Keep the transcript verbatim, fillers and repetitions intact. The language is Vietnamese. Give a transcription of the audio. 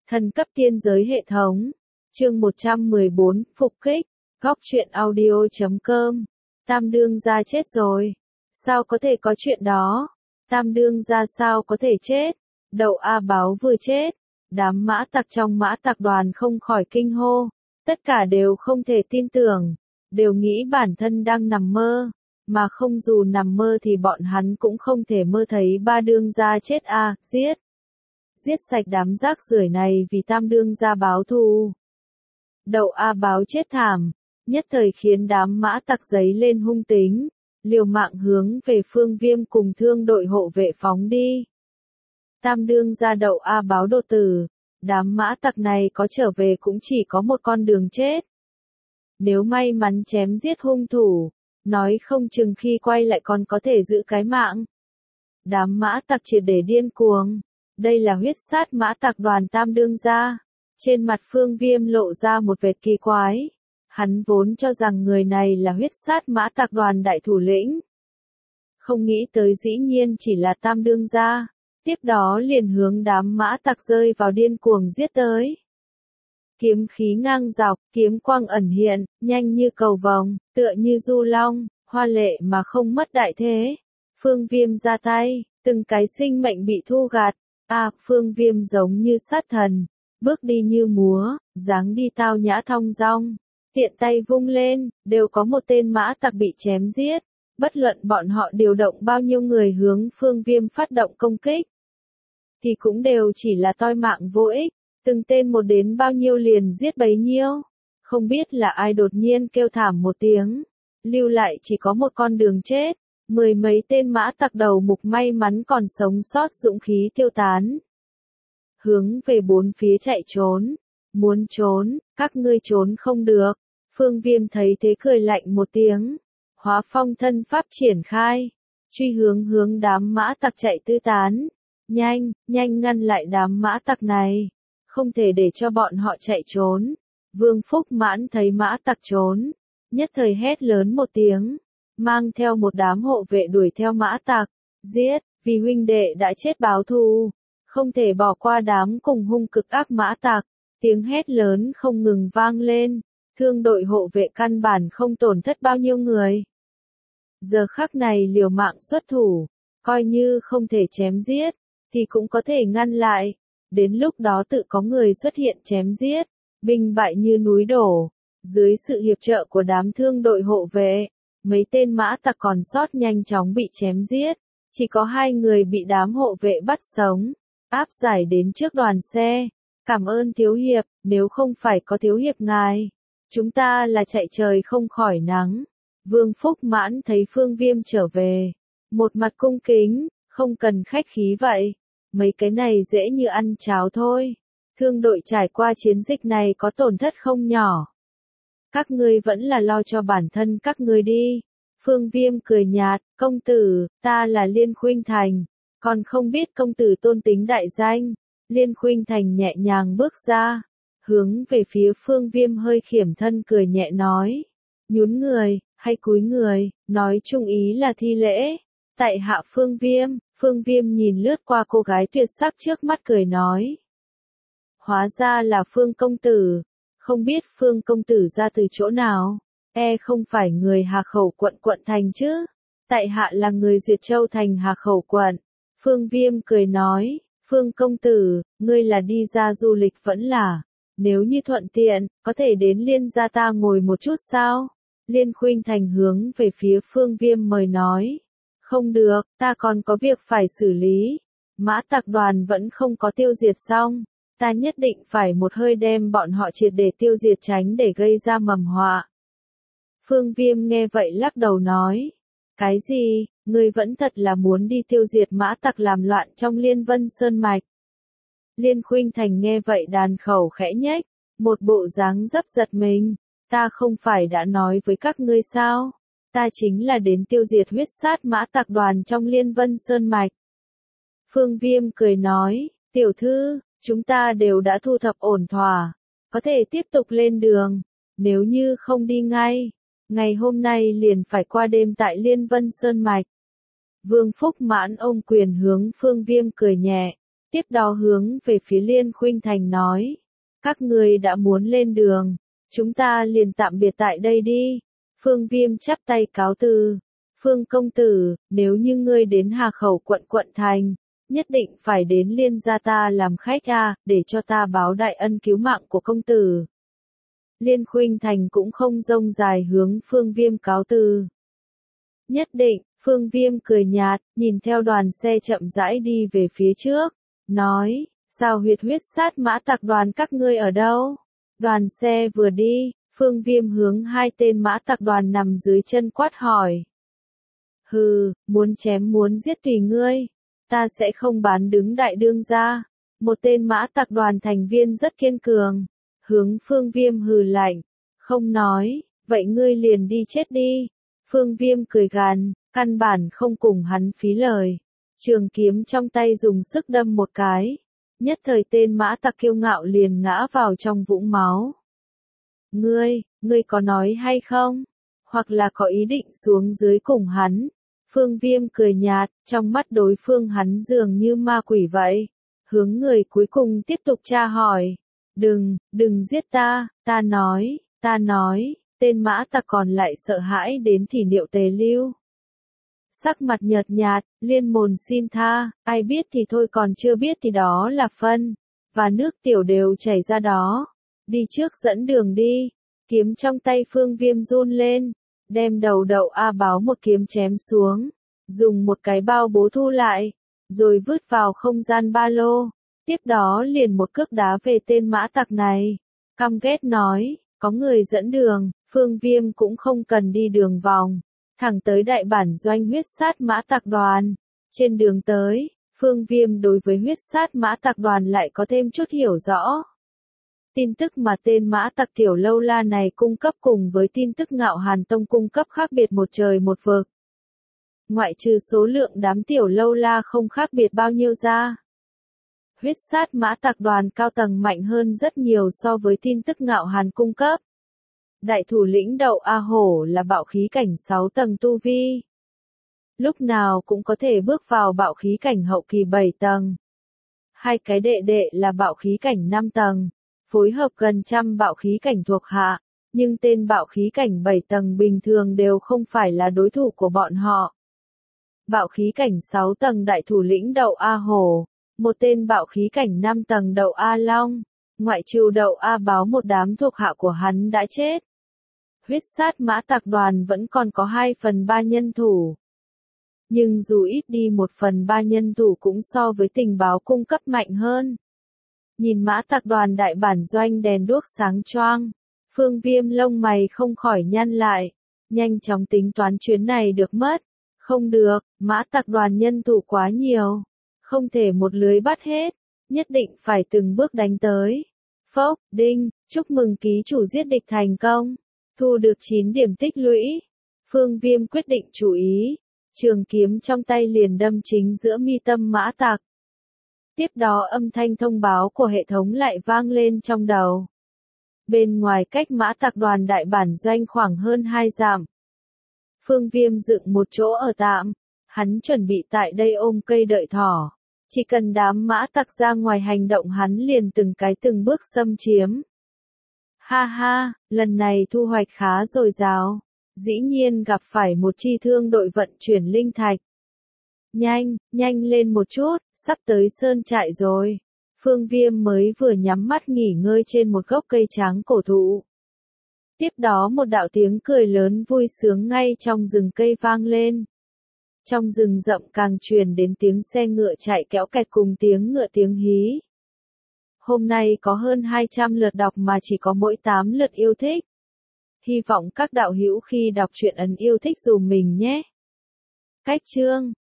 Thần cấp tiên giới hệ thống. Chương một trăm mười bốn, phục kích. Góc truyện audio chấm com. Tam đương gia chết rồi. Sao có thể có chuyện đó? Tam đương gia sao có thể chết? Đậu A Báo vừa chết. Đám mã tặc trong mã tặc đoàn không khỏi kinh hô. Tất cả đều không thể tin tưởng. Đều nghĩ bản thân đang nằm mơ. Mà không dù nằm mơ thì bọn hắn cũng không thể mơ thấy ba đương gia chết a, giết. Giết sạch đám rác rưởi này vì tam đương gia báo thù. Đậu A Báo chết thảm, nhất thời khiến đám mã tặc giấy lên hung tính, liều mạng hướng về Phương Viêm cùng thương đội hộ vệ phóng đi. Tam đương gia Đậu A Báo đột tử, đám mã tặc này có trở về cũng chỉ có một con đường chết. Nếu may mắn chém giết hung thủ, nói không chừng khi quay lại còn có thể giữ cái mạng. Đám mã tặc triệt để điên cuồng. Đây là huyết sát mã tặc đoàn tam đương gia. Trên mặt Phương Viêm lộ ra một vệt kỳ quái. Hắn vốn cho rằng người này là huyết sát mã tặc đoàn đại thủ lĩnh. Không nghĩ tới dĩ nhiên chỉ là tam đương gia. Tiếp đó liền hướng đám mã tặc rơi vào điên cuồng giết tới. Kiếm khí ngang dọc, kiếm quang ẩn hiện, nhanh như cầu vồng, tựa như du long, hoa lệ mà không mất đại thế. Phương Viêm ra tay, từng cái sinh mệnh bị thu gạt. À, Phương Viêm giống như sát thần, bước đi như múa, dáng đi tao nhã thong dong, tiện tay vung lên, đều có một tên mã tặc bị chém giết, bất luận bọn họ điều động bao nhiêu người hướng Phương Viêm phát động công kích, thì cũng đều chỉ là toi mạng vô ích, từng tên một đến bao nhiêu liền giết bấy nhiêu, không biết là ai đột nhiên kêu thảm một tiếng, lưu lại chỉ có một con đường chết. Mười mấy tên mã tặc đầu mục may mắn còn sống sót dũng khí tiêu tán. Hướng về bốn phía chạy trốn. Muốn trốn, các ngươi trốn không được. Phương Viêm thấy thế cười lạnh một tiếng. Hóa phong thân pháp triển khai. Truy hướng hướng đám mã tặc chạy tư tán. Nhanh, nhanh ngăn lại đám mã tặc này. Không thể để cho bọn họ chạy trốn. Vương Phúc Mãn thấy mã tặc trốn. Nhất thời hét lớn một tiếng. Mang theo một đám hộ vệ đuổi theo mã tặc, giết, vì huynh đệ đã chết báo thù, không thể bỏ qua đám cùng hung cực ác mã tặc, tiếng hét lớn không ngừng vang lên, thương đội hộ vệ căn bản không tổn thất bao nhiêu người. Giờ khắc này liều mạng xuất thủ, coi như không thể chém giết, thì cũng có thể ngăn lại, đến lúc đó tự có người xuất hiện chém giết, binh bại như núi đổ, dưới sự hiệp trợ của đám thương đội hộ vệ. Mấy tên mã tặc còn sót nhanh chóng bị chém giết, chỉ có hai người bị đám hộ vệ bắt sống, áp giải đến trước đoàn xe. Cảm ơn thiếu hiệp, nếu không phải có thiếu hiệp ngài, chúng ta là chạy trời không khỏi nắng. Vương Phúc Mãn thấy Phương Viêm trở về, một mặt cung kính, không cần khách khí vậy, mấy cái này dễ như ăn cháo thôi. Thương đội trải qua chiến dịch này có tổn thất không nhỏ. Các ngươi vẫn là lo cho bản thân các ngươi đi. Phương Viêm cười nhạt, công tử, ta là Liên Khuynh Thành, còn không biết công tử tôn tính đại danh. Liên Khuynh Thành nhẹ nhàng bước ra, hướng về phía Phương Viêm hơi khiểm thân cười nhẹ nói, nhún người, hay cúi người, nói chung ý là thi lễ. Tại hạ Phương Viêm, Phương Viêm nhìn lướt qua cô gái tuyệt sắc trước mắt cười nói. Hóa ra là Phương công tử. Không biết Phương công tử ra từ chỗ nào, e không phải người Hà Khẩu quận quận thành chứ, tại hạ là người Duyệt Châu thành Hà Khẩu quận. Phương Viêm cười nói, Phương công tử, ngươi là đi ra du lịch vẫn là, nếu như thuận tiện, có thể đến Liên gia ta ngồi một chút sao? Liên Khuynh Thành hướng về phía Phương Viêm mời nói, không được, ta còn có việc phải xử lý, mã tặc đoàn vẫn không có tiêu diệt xong. Ta nhất định phải một hơi đem bọn họ triệt để tiêu diệt tránh để gây ra mầm họa. Phương Viêm nghe vậy lắc đầu nói. Cái gì, ngươi vẫn thật là muốn đi tiêu diệt mã tặc làm loạn trong Liên Vân Sơn Mạch. Liên Khuynh Thành nghe vậy đàn khẩu khẽ nhếch, một bộ dáng dấp giật mình. Ta không phải đã nói với các ngươi sao? Ta chính là đến tiêu diệt huyết sát mã tặc đoàn trong Liên Vân Sơn Mạch. Phương Viêm cười nói, tiểu thư, chúng ta đều đã thu thập ổn thỏa, có thể tiếp tục lên đường, nếu như không đi ngay, ngày hôm nay liền phải qua đêm tại Liên Vân Sơn Mạch. Vương Phúc Mãn ôm quyền hướng Phương Viêm cười nhẹ, Tiếp đó hướng về phía Liên Khuynh Thành nói. Các ngươi đã muốn lên đường. Chúng ta liền tạm biệt tại đây đi. Phương Viêm chắp tay cáo từ. Phương công tử, nếu như ngươi đến Hà Khẩu quận quận thành, nhất định phải đến Liên gia ta làm khách a, để cho ta báo đại ân cứu mạng của công tử. Liên Khuynh Thành cũng không rông dài hướng Phương Viêm cáo từ. Nhất định, Phương Viêm cười nhạt, nhìn theo đoàn xe chậm rãi đi về phía trước, nói, sao huyệt huyết sát mã tặc đoàn các ngươi ở đâu? Đoàn xe vừa đi, Phương Viêm hướng hai tên mã tặc đoàn nằm dưới chân quát hỏi. Hừ, muốn chém muốn giết tùy ngươi, ta sẽ không bán đứng đại đương gia. Một tên mã tặc đoàn thành viên rất kiên cường, hướng Phương Viêm hừ lạnh, không nói, vậy ngươi liền đi chết đi. Phương Viêm cười gằn, căn bản không cùng hắn phí lời. Trường kiếm trong tay dùng sức đâm một cái, nhất thời tên mã tặc kiêu ngạo liền ngã vào trong vũng máu. Ngươi, ngươi có nói hay không? Hoặc là có ý định xuống dưới cùng hắn? Phương Viêm cười nhạt, trong mắt đối phương hắn dường như ma quỷ vậy. Hướng người cuối cùng tiếp tục tra hỏi. Đừng, đừng giết ta, ta nói, ta nói, tên mã tặc còn lại sợ hãi đến thì niệu tề lưu. Sắc mặt nhợt nhạt, liên mồn xin tha, ai biết thì thôi còn chưa biết thì đó là phân, và nước tiểu đều chảy ra đó. Đi trước dẫn đường đi, kiếm trong tay Phương Viêm run lên, đem đầu đậu A Báo một kiếm chém xuống, dùng một cái bao bố thu lại, rồi vứt vào không gian ba lô, tiếp đó liền một cước đá về tên mã tặc này. Căm ghét nói, có người dẫn đường, Phương Viêm cũng không cần đi đường vòng, thẳng tới đại bản doanh huyết sát mã tặc đoàn. Trên đường tới, Phương Viêm đối với huyết sát mã tặc đoàn lại có thêm chút hiểu rõ. Tin tức mà tên mã tặc Tiểu Lâu La này cung cấp cùng với tin tức Ngạo Hàn Tông cung cấp khác biệt một trời một vực. Ngoại trừ số lượng đám Tiểu Lâu La không khác biệt bao nhiêu ra. Huyết sát mã tặc đoàn cao tầng mạnh hơn rất nhiều so với tin tức Ngạo Hàn cung cấp. Đại thủ lĩnh Đậu A Hổ là bạo khí cảnh sáu tầng tu vi. Lúc nào cũng có thể bước vào bạo khí cảnh hậu kỳ bảy tầng. Hai cái đệ đệ là bạo khí cảnh năm tầng, phối hợp gần trăm bạo khí cảnh thuộc hạ, nhưng tên bạo khí cảnh bảy tầng bình thường đều không phải là đối thủ của bọn họ. Bạo khí cảnh sáu tầng đại thủ lĩnh Đậu A Hổ, một tên bạo khí cảnh năm tầng Đậu A Long, ngoại trừ Đậu A Báo một đám thuộc hạ của hắn đã chết. Huyết sát mã tặc đoàn vẫn còn có hai phần ba nhân thủ. Nhưng dù ít đi một phần ba nhân thủ cũng so với tình báo cung cấp mạnh hơn. Nhìn mã tặc đoàn đại bản doanh đèn đuốc sáng choang, Phương Viêm lông mày không khỏi nhăn lại, nhanh chóng tính toán chuyến này được mất. Không được, mã tặc đoàn nhân thủ quá nhiều, không thể một lưới bắt hết, nhất định phải từng bước đánh tới. Phốc, đinh, chúc mừng ký chủ giết địch thành công, thu được chín điểm tích lũy. Phương Viêm quyết định chú ý, trường kiếm trong tay liền đâm chính giữa mi tâm mã tặc. Tiếp đó âm thanh thông báo của hệ thống lại vang lên trong đầu. Bên ngoài cách mã tặc đoàn đại bản doanh khoảng hơn hai dặm. Phương Viêm dựng một chỗ ở tạm, hắn chuẩn bị tại đây ôm cây đợi thỏ. Chỉ cần đám mã tặc ra ngoài hành động hắn liền từng cái từng bước xâm chiếm. Ha ha, lần này thu hoạch khá dồi dào. Dĩ nhiên gặp phải một chi thương đội vận chuyển linh thạch. Nhanh, nhanh lên một chút, sắp tới sơn trại rồi. Phương Viêm mới vừa nhắm mắt nghỉ ngơi trên một gốc cây tráng cổ thụ. Tiếp đó một đạo tiếng cười lớn vui sướng ngay trong rừng cây vang lên. Trong rừng rậm càng truyền đến tiếng xe ngựa chạy kéo kẹt cùng tiếng ngựa tiếng hí. Hôm nay có hơn hai trăm lượt đọc mà chỉ có mỗi tám lượt yêu thích. Hy vọng các đạo hữu khi đọc truyện ấn yêu thích dùm mình nhé. Cách chương